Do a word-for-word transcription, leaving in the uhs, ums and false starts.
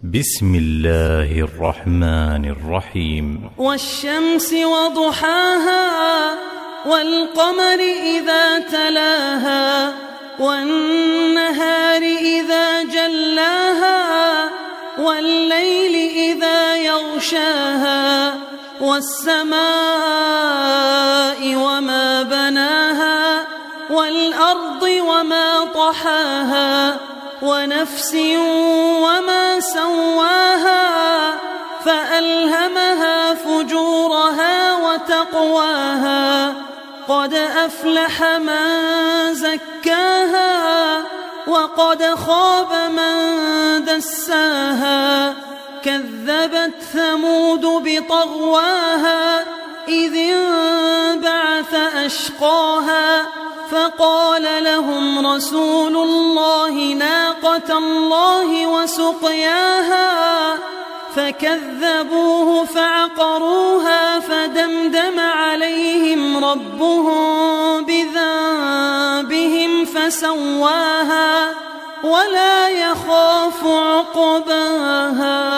بسم الله الرحمن الرحيم. والشمس وضحاها والقمر إذا تلاها والنهار إذا جلاها والليل إذا يغشاها والسماء وما بناها والأرض وما طحاها ونفس وما سواها فألهمها فجورها وتقواها قد أفلح من زكاها وقد خاب من دساها كذبت ثمود بطغواها إذ انبعث أشقاها فقال لهم رسول الله ناقة الله وسقياها فكذبوه فعقروها فدمدم عليهم ربهم بذنبهم فسواها ولا يخاف عقباها.